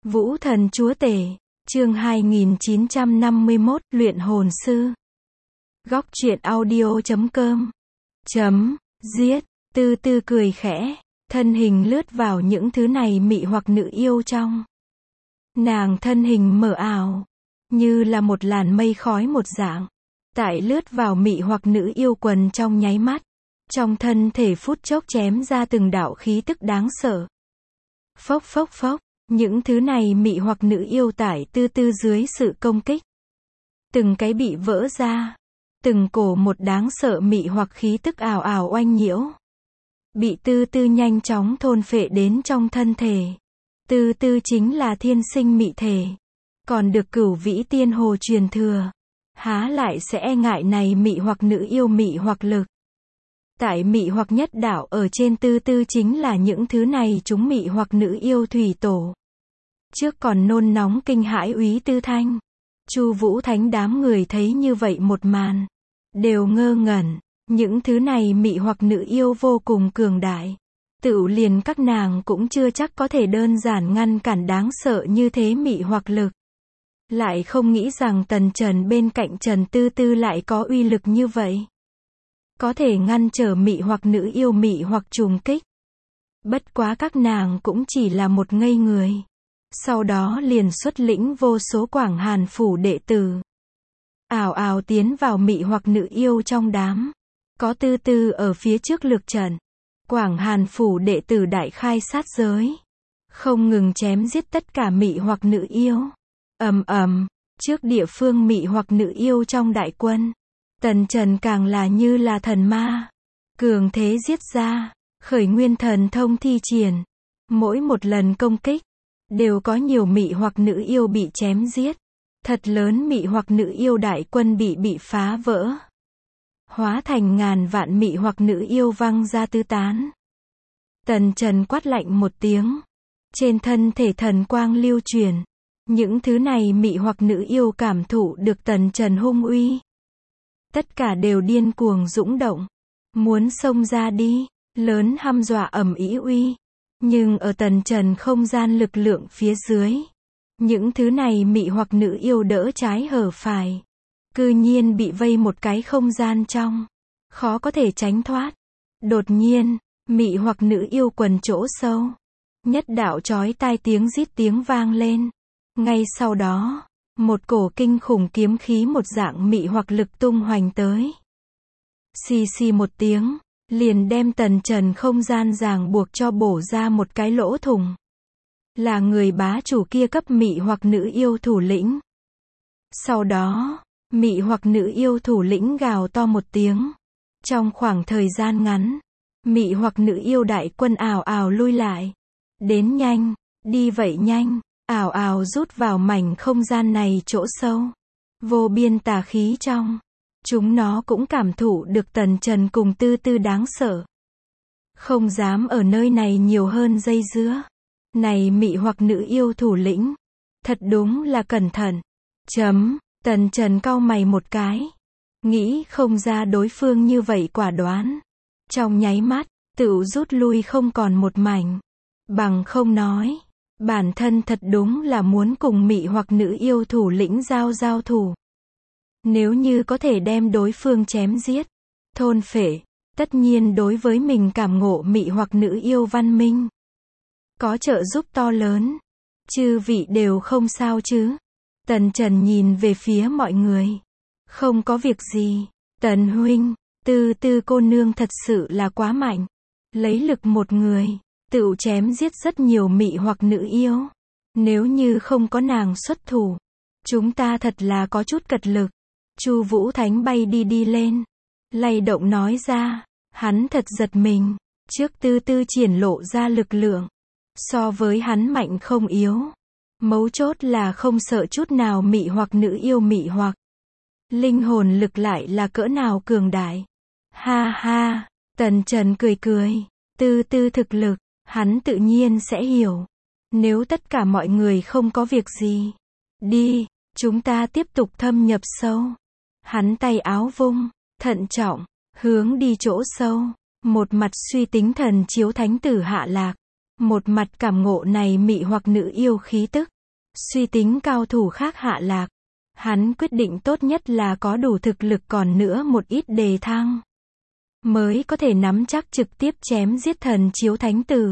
Vũ thần chúa tể, chương 2951, luyện hồn sư. Góc truyện audio.com. Giết, Tư Tư cười khẽ, thân hình lướt vào những thứ này mị hoặc nữ yêu trong. Nàng thân hình mờ ảo, như là một làn mây khói một dạng. Tại lướt vào mị hoặc nữ yêu quần trong nháy mắt. Trong thân thể phút chốc chém ra từng đạo khí tức đáng sợ. Phốc phốc phốc. Những thứ này mị hoặc nữ yêu tải Tư Tư dưới sự công kích. Từng cái bị vỡ ra. Từng cổ một đáng sợ mị hoặc khí tức ào ào oanh nhiễu. Bị Tư Tư nhanh chóng thôn phệ đến trong thân thể. Tư Tư chính là thiên sinh mị thể. Còn được Cửu Vĩ Tiên Hồ truyền thừa. Há lại sẽ e ngại này mị hoặc nữ yêu mị hoặc lực. Tại mị hoặc nhất đạo ở trên Tư Tư chính là những thứ này chúng mị hoặc nữ yêu thủy tổ. Trước còn nôn nóng kinh hãi Úy Tư Thanh. Chu Vũ Thánh đám người thấy như vậy một màn. Đều ngơ ngẩn. Những thứ này mị hoặc nữ yêu vô cùng cường đại. Tựu liền các nàng cũng chưa chắc có thể đơn giản ngăn cản đáng sợ như thế mị hoặc lực. Lại không nghĩ rằng Tần Trần bên cạnh Trần Tư Tư lại có uy lực như vậy. Có thể ngăn trở mị hoặc nữ yêu mị hoặc trùng kích. Bất quá các nàng cũng chỉ là một ngây người. Sau đó liền xuất lĩnh vô số Quảng Hàn phủ đệ tử. Ào ào tiến vào mị hoặc nữ yêu trong đám. Có Tư Tư ở phía trước lược trận. Quảng Hàn phủ đệ tử đại khai sát giới. Không ngừng chém giết tất cả mị hoặc nữ yêu. Ầm ầm, trước địa phương mị hoặc nữ yêu trong đại quân. Tần Trần càng là như là thần ma. Cường thế giết ra, khởi nguyên thần thông thi triển. Mỗi một lần công kích, đều có nhiều mị hoặc nữ yêu bị chém giết. Thật lớn mị hoặc nữ yêu đại quân bị phá vỡ. Hóa thành ngàn vạn mị hoặc nữ yêu văng ra tứ tán. Tần Trần quát lạnh một tiếng. Trên thân thể thần quang lưu truyền. Những thứ này mị hoặc nữ yêu cảm thụ được Tần Trần hung uy. Tất cả đều điên cuồng dũng động. Muốn xông ra đi, lớn hăm dọa ầm ĩ uy. Nhưng ở Tần Trần không gian lực lượng phía dưới. Những thứ này mị hoặc nữ yêu đỡ trái hở phải. Cư nhiên bị vây một cái không gian trong. Khó có thể tránh thoát. Đột nhiên, mị hoặc nữ yêu quần chỗ sâu. Nhất đạo chói tai tiếng rít tiếng vang lên. Ngay sau đó, một cổ kinh khủng kiếm khí một dạng mị hoặc lực tung hoành tới. Xì xì một tiếng, liền đem Tần Trần không gian ràng buộc cho bổ ra một cái lỗ thủng. Là người bá chủ kia cấp mị hoặc nữ yêu thủ lĩnh. Sau đó, mị hoặc nữ yêu thủ lĩnh gào to một tiếng. Trong khoảng thời gian ngắn, mị hoặc nữ yêu đại quân ào ào lui lại. Đến nhanh, đi vậy nhanh. Ào ào rút vào mảnh không gian này chỗ sâu. Vô biên tà khí trong. Chúng nó cũng cảm thụ được Tần Trần cùng Tư Tư đáng sợ. Không dám ở nơi này nhiều hơn dây dưa. Này mị hoặc nữ yêu thủ lĩnh. Thật đúng là cẩn thận. Tần Trần cau mày một cái. Nghĩ không ra đối phương như vậy quả đoán. Trong nháy mắt, tựu rút lui không còn một mảnh. Bằng không nói. Bản thân thật đúng là muốn cùng mị hoặc nữ yêu thủ lĩnh giao thủ. Nếu như có thể đem đối phương chém giết, thôn phệ, tất nhiên đối với mình cảm ngộ mị hoặc nữ yêu văn minh. Có trợ giúp to lớn. Chư vị đều không sao chứ. Tần Trần nhìn về phía mọi người. Không có việc gì. Tần huynh, Tư Tư cô nương thật sự là quá mạnh. Lấy lực một người. Tựu chém giết rất nhiều mị hoặc nữ yêu. Nếu như không có nàng xuất thủ, chúng ta thật là có chút cật lực. Chu Vũ Thánh bay đi lên. Lay động nói ra. Hắn thật giật mình. Trước Tư Tư triển lộ ra lực lượng. So với hắn mạnh không yếu. Mấu chốt là không sợ chút nào mị hoặc nữ yêu mị hoặc. Linh hồn lực lại là cỡ nào cường đại. Ha ha. Tần Trần cười. Tư Tư thực lực. Hắn tự nhiên sẽ hiểu. Nếu tất cả mọi người không có việc gì. Đi, chúng ta tiếp tục thâm nhập sâu. Hắn tay áo vung, thận trọng, hướng đi chỗ sâu. Một mặt suy tính thần chiếu thánh tử hạ lạc. Một mặt cảm ngộ này mị hoặc nữ yêu khí tức. Suy tính cao thủ khác hạ lạc. Hắn quyết định tốt nhất là có đủ thực lực còn nữa một ít đề thăng. Mới có thể nắm chắc trực tiếp chém giết thần chiếu thánh tử.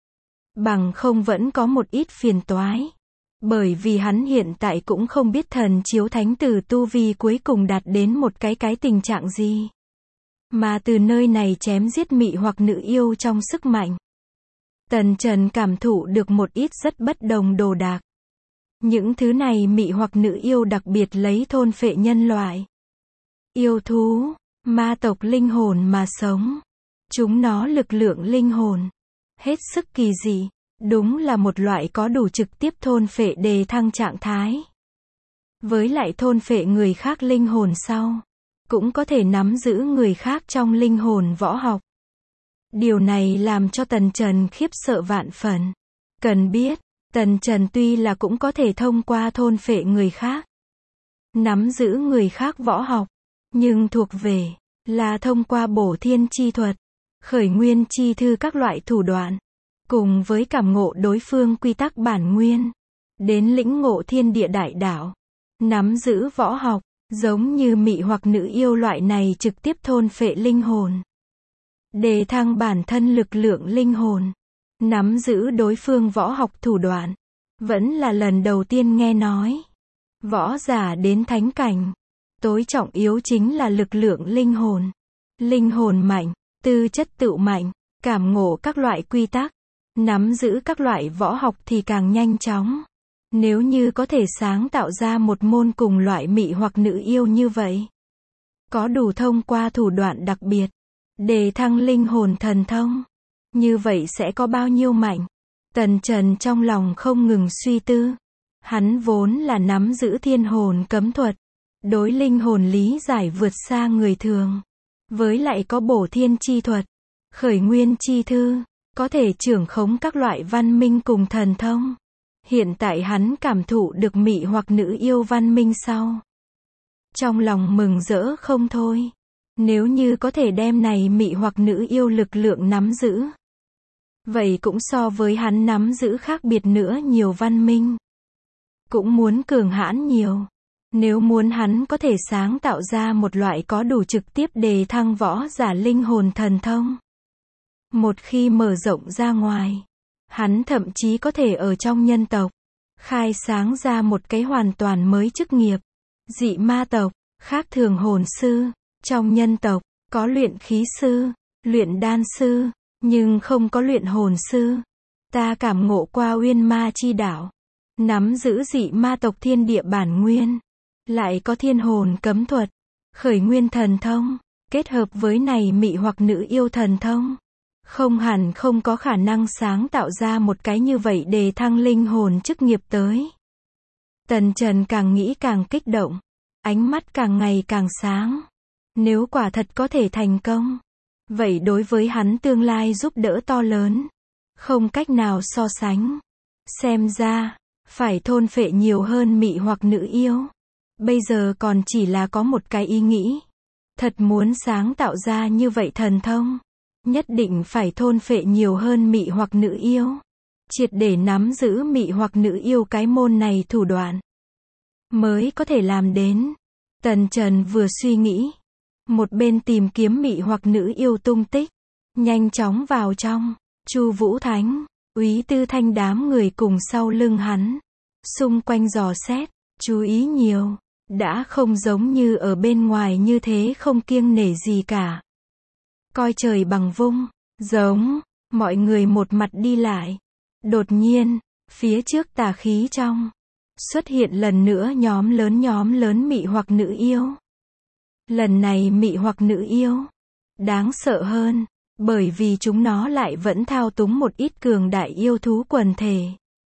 Bằng không vẫn có một ít phiền toái. Bởi vì hắn hiện tại cũng không biết thần chiếu thánh tử tu vi cuối cùng đạt đến một cái tình trạng gì. Mà từ nơi này chém giết mị hoặc nữ yêu trong sức mạnh. Tần Trần cảm thụ được một ít rất bất đồng đồ đạc. Những thứ này mị hoặc nữ yêu đặc biệt lấy thôn phệ nhân loại. Yêu thú, ma tộc linh hồn mà sống. Chúng nó lực lượng linh hồn. Hết sức kỳ dị. Đúng là một loại có đủ trực tiếp thôn phệ đề thăng trạng thái. Với lại thôn phệ người khác linh hồn sau. Cũng có thể nắm giữ người khác trong linh hồn võ học. Điều này làm cho Tần Trần khiếp sợ vạn phần. Cần biết, Tần Trần tuy là cũng có thể thông qua thôn phệ người khác. Nắm giữ người khác võ học. Nhưng thuộc về, là thông qua bổ thiên chi thuật. Khởi nguyên chi thư các loại thủ đoạn. Cùng với cảm ngộ đối phương quy tắc bản nguyên. Đến lĩnh ngộ thiên địa đại đạo. Nắm giữ võ học. Giống như mị hoặc nữ yêu loại này trực tiếp thôn phệ linh hồn. Đề thăng bản thân lực lượng linh hồn. Nắm giữ đối phương võ học thủ đoạn. Vẫn là lần đầu tiên nghe nói. Võ giả đến thánh cảnh. Tối trọng yếu chính là lực lượng linh hồn. Linh hồn mạnh, tư chất tựu mạnh, cảm ngộ các loại quy tắc. Nắm giữ các loại võ học thì càng nhanh chóng. Nếu như có thể sáng tạo ra một môn cùng loại mị hoặc nữ yêu như vậy. Có đủ thông qua thủ đoạn đặc biệt. Đề thăng linh hồn thần thông. Như vậy sẽ có bao nhiêu mạnh. Tần Trần trong lòng không ngừng suy tư. Hắn vốn là nắm giữ thiên hồn cấm thuật. Đối linh hồn lý giải vượt xa người thường. Với lại có bổ thiên chi thuật. Khởi nguyên chi thư. Có thể trưởng khống các loại văn minh cùng thần thông. Hiện tại hắn cảm thụ được mị hoặc nữ yêu văn minh sau. Trong lòng mừng rỡ không thôi. Nếu như có thể đem này mị hoặc nữ yêu lực lượng nắm giữ. Vậy cũng so với hắn nắm giữ khác biệt nữa nhiều văn minh. Cũng muốn cường hãn nhiều. Nếu muốn hắn có thể sáng tạo ra một loại có đủ trực tiếp đề thăng võ giả linh hồn thần thông. Một khi mở rộng ra ngoài. Hắn thậm chí có thể ở trong nhân tộc. Khai sáng ra một cái hoàn toàn mới chức nghiệp. Dị ma tộc, khác thường hồn sư. Trong nhân tộc, có luyện khí sư, luyện đan sư, nhưng không có luyện hồn sư. Ta cảm ngộ qua uyên ma chi đạo. Nắm giữ dị ma tộc thiên địa bản nguyên. Lại có thiên hồn cấm thuật. Khởi nguyên thần thông. Kết hợp với này mị hoặc nữ yêu thần thông. Không hẳn không có khả năng sáng tạo ra một cái như vậy đề thăng linh hồn chức nghiệp tới. Tần Trần càng nghĩ càng kích động. Ánh mắt càng ngày càng sáng. Nếu quả thật có thể thành công. Vậy đối với hắn tương lai giúp đỡ to lớn. Không cách nào so sánh. Xem ra, phải thôn phệ nhiều hơn mị hoặc nữ yêu. Bây giờ còn chỉ là có một cái ý nghĩ. Thật muốn sáng tạo ra như vậy thần thông. Nhất định phải thôn phệ nhiều hơn mị hoặc nữ yêu. Triệt để nắm giữ mị hoặc nữ yêu cái môn này thủ đoạn. Mới có thể làm đến. Tần Trần vừa suy nghĩ. Một bên tìm kiếm mị hoặc nữ yêu tung tích. Nhanh chóng vào trong. Chu Vũ Thánh, Úy Tư Thanh đám người cùng sau lưng hắn. Xung quanh dò xét. Chú ý nhiều. Đã không giống như ở bên ngoài như thế không kiêng nể gì cả. Coi trời bằng vung. Giống. Mọi người một mặt đi lại. Đột nhiên. Phía trước tà khí trong. Xuất hiện lần nữa nhóm lớn mị hoặc nữ yêu. Lần này mị hoặc nữ yêu. Đáng sợ hơn. Bởi vì chúng nó lại vẫn thao túng một ít cường đại yêu thú quần thể.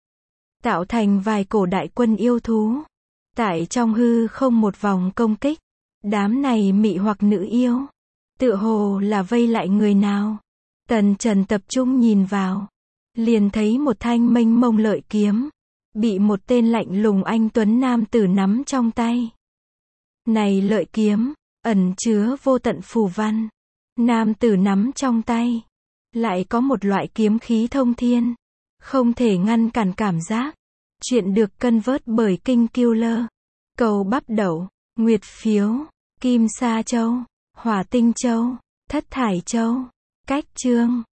Tạo thành vài cổ đại quân yêu thú. Tại trong hư không một vòng công kích. Đám này mị hoặc nữ yêu. Tựa hồ là vây lại người nào. Tần Trần tập trung nhìn vào. Liền thấy một thanh mênh mông lợi kiếm. Bị một tên lạnh lùng anh tuấn nam tử nắm trong tay. Này lợi kiếm. Ẩn chứa vô tận phù văn. Nam tử nắm trong tay. Lại có một loại kiếm khí thông thiên. Không thể ngăn cản cảm giác. Chuyện được cân vớt bởi King Killer. Cầu Bắp Đậu, Nguyệt Phiếu, Kim Sa Châu, Hỏa Tinh Châu, Thất Thải Châu. Cách chương